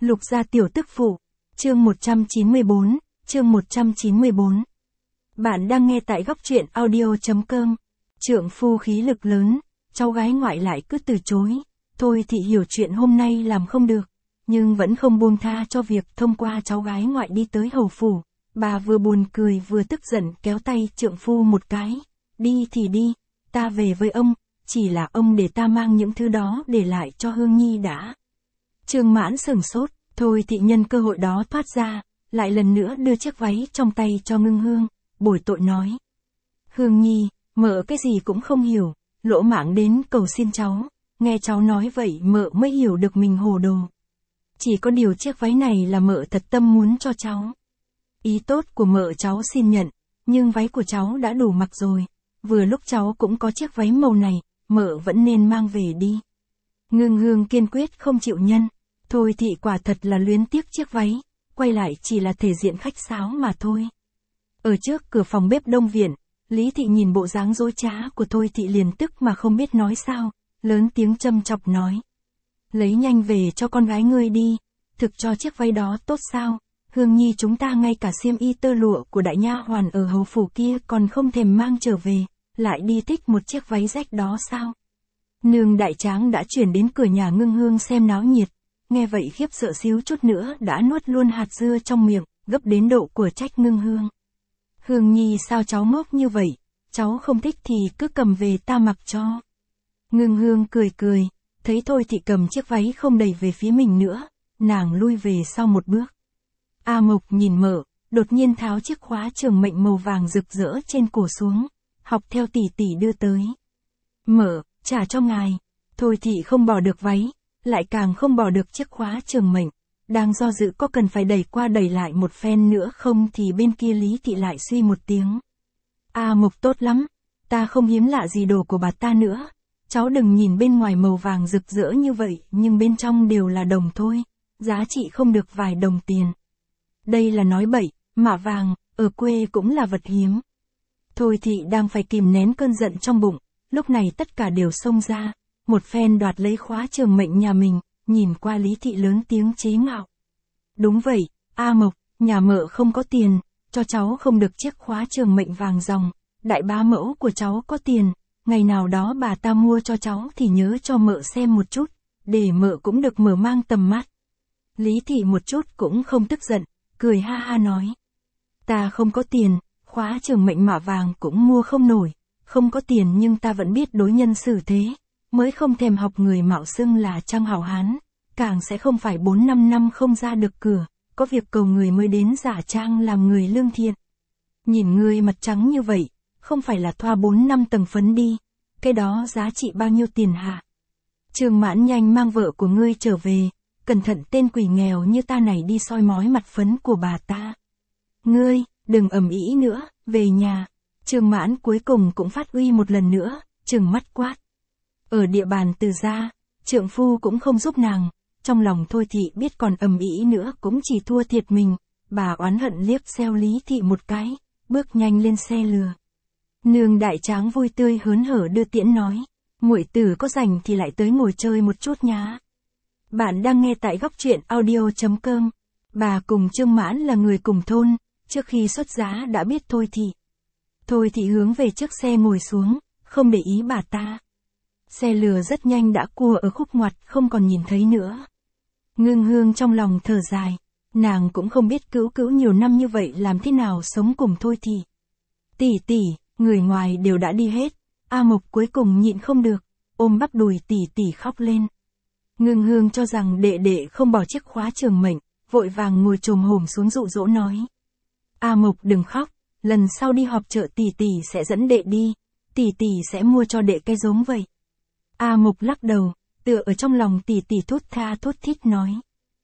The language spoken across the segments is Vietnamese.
Lục gia tiểu tức phụ. Chương 194, chương 194. Bạn đang nghe tại góc truyện audio.com. Trượng phu khí lực lớn, cháu gái ngoại lại cứ từ chối. Thôi thì hiểu chuyện hôm nay làm không được, nhưng vẫn không buông tha cho việc thông qua cháu gái ngoại đi tới hầu phủ. Bà vừa buồn cười vừa tức giận kéo tay trượng phu một cái. Đi thì đi, ta về với ông, chỉ là ông để ta mang những thứ đó để lại cho Hương Nhi đã. Trương Mãn sửng sốt, thôi thì nhân cơ hội đó thoát ra, lại lần nữa đưa chiếc váy trong tay cho Ngưng Hương, bồi tội nói. Hương Nhi, mợ cái gì cũng không hiểu, lỗ mãng đến cầu xin cháu, nghe cháu nói vậy mợ mới hiểu được mình hồ đồ. Chỉ có điều chiếc váy này là mợ thật tâm muốn cho cháu. Ý tốt của mợ cháu xin nhận, nhưng váy của cháu đã đủ mặc rồi, vừa lúc cháu cũng có chiếc váy màu này, mợ vẫn nên mang về đi. Ngưng Hương kiên quyết không chịu nhân, thôi thì quả thật là luyến tiếc chiếc váy, quay lại chỉ là thể diện khách sáo mà thôi. Ở trước cửa phòng bếp Đông Viện, Lý Thị nhìn bộ dáng dối trá của Thôi Thị liền tức mà không biết nói sao, lớn tiếng châm chọc nói. Lấy nhanh về cho con gái ngươi đi, thực cho chiếc váy đó tốt sao, Hương Nhi chúng ta ngay cả xiêm y tơ lụa của đại nha hoàn ở hầu phủ kia còn không thèm mang trở về, lại đi thích một chiếc váy rách đó sao. Nương đại tráng đã chuyển đến cửa nhà Ngưng Hương xem náo nhiệt, nghe vậy khiếp sợ xíu chút nữa đã nuốt luôn hạt dưa trong miệng, gấp đến độ của trách Ngưng Hương. Hương Nhi sao cháu ngốc như vậy, cháu không thích thì cứ cầm về ta mặc cho. Ngưng Hương cười cười, thấy Thôi Thị cầm chiếc váy không đẩy về phía mình nữa, nàng lui về sau một bước. A Mộc nhìn mợ, đột nhiên tháo chiếc khóa trường mệnh màu vàng rực rỡ trên cổ xuống, học theo tỷ tỷ đưa tới. Mợ, trả cho ngài. Thôi Thị không bỏ được váy, lại càng không bỏ được chiếc khóa trường mệnh, đang do dự có cần phải đẩy qua đẩy lại một phen nữa không thì bên kia Lý Thị lại suy một tiếng. A Mộc tốt lắm, ta không hiếm lạ gì đồ của bà ta nữa, cháu đừng nhìn bên ngoài màu vàng rực rỡ như vậy nhưng bên trong đều là đồng thôi, giá trị không được vài đồng tiền. Đây là nói bậy, mạ vàng, ở quê cũng là vật hiếm. Thôi Thị đang phải kìm nén cơn giận trong bụng, lúc này tất cả đều xông ra, một phen đoạt lấy khóa trường mệnh nhà mình, nhìn qua Lý Thị lớn tiếng chế ngạo. Đúng vậy, A Mộc, nhà mợ không có tiền, cho cháu không được chiếc khóa trường mệnh vàng ròng, đại bá mẫu của cháu có tiền, ngày nào đó bà ta mua cho cháu thì nhớ cho mợ xem một chút, để mợ cũng được mở mang tầm mắt. Lý Thị một chút cũng không tức giận, cười ha ha nói. Ta không có tiền, khóa trường mệnh mạ vàng cũng mua không nổi, không có tiền nhưng ta vẫn biết đối nhân xử thế, mới không thèm học người mạo xưng là trang hảo hán, càng sẽ không phải 4-5 năm không ra được cửa, có việc cầu người mới đến giả trang làm người lương thiện. Nhìn ngươi mặt trắng như vậy, không phải là thoa 4-5 tầng phấn đi, cái đó giá trị bao nhiêu tiền hả? Trương Mãn nhanh mang vợ của ngươi trở về, cẩn thận tên quỷ nghèo như ta này đi soi mói mặt phấn của bà ta. Ngươi, đừng ầm ĩ nữa, về nhà. Trương Mãn cuối cùng cũng phát uy một lần nữa, trừng mắt quát. Ở địa bàn Từ gia, trượng phu cũng không giúp nàng, trong lòng Thôi Thị biết còn ầm ĩ nữa cũng chỉ thua thiệt mình, bà oán hận liếc xéo Lý Thị một cái, bước nhanh lên xe lừa. Nương đại tráng vui tươi hớn hở đưa tiễn nói, muội tử có rảnh thì lại tới ngồi chơi một chút nhá. Bạn đang nghe tại góc truyện audio.com. Bà cùng Trương Mãn là người cùng thôn, trước khi xuất giá đã biết Thôi Thị. Thôi Thị hướng về trước xe ngồi xuống, không để ý bà ta. Xe lừa rất nhanh đã cua ở khúc ngoặt không còn nhìn thấy nữa. Ngưng Hương trong lòng thở dài, nàng cũng không biết cữu nhiều năm như vậy làm thế nào sống cùng Thôi Thị. Tỷ tỷ, người ngoài đều đã đi hết, A Mộc cuối cùng nhịn không được, ôm bắp đùi tỷ tỷ khóc lên. Ngưng Hương cho rằng đệ đệ không bỏ chiếc khóa trường mệnh, vội vàng ngồi chồm hổm xuống dụ dỗ nói. A Mộc đừng khóc, lần sau đi họp chợ tỷ tỷ sẽ dẫn đệ đi, tỷ tỷ sẽ mua cho đệ cái giống vậy. A Mộc lắc đầu, tựa ở trong lòng tỷ tỷ thốt tha thốt thít nói.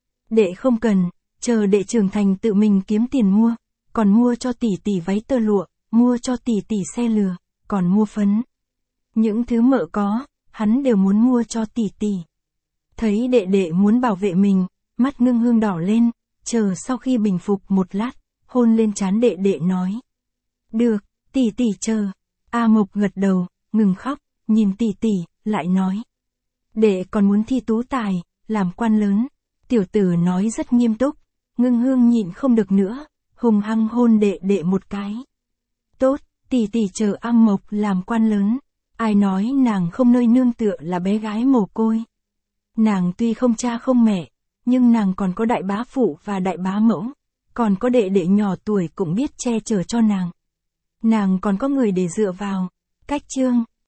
Đệ không cần, chờ đệ trưởng thành tự mình kiếm tiền mua, còn mua cho tỷ tỷ váy tơ lụa, mua cho tỷ tỷ xe lừa, còn mua phấn. Những thứ mợ có, hắn đều muốn mua cho tỷ tỷ. Thấy đệ đệ muốn bảo vệ mình, mắt Ngưng Hương đỏ lên, chờ sau khi bình phục một lát, hôn lên trán đệ đệ nói. Được, tỷ tỷ chờ. A Mộc gật đầu, ngừng khóc, nhìn tỷ tỷ, lại nói. Đệ còn muốn thi tú tài, làm quan lớn. Tiểu tử nói rất nghiêm túc, Ngưng Hương nhịn không được nữa, hùng hăng hôn đệ đệ một cái. Tốt, tỷ tỷ chờ Am Mộc làm quan lớn, ai nói nàng không nơi nương tựa là bé gái mồ côi. Nàng tuy không cha không mẹ, nhưng nàng còn có đại bá phụ và đại bá mẫu, còn có đệ đệ nhỏ tuổi cũng biết che chở cho nàng. Nàng còn có người để dựa vào. Cách chương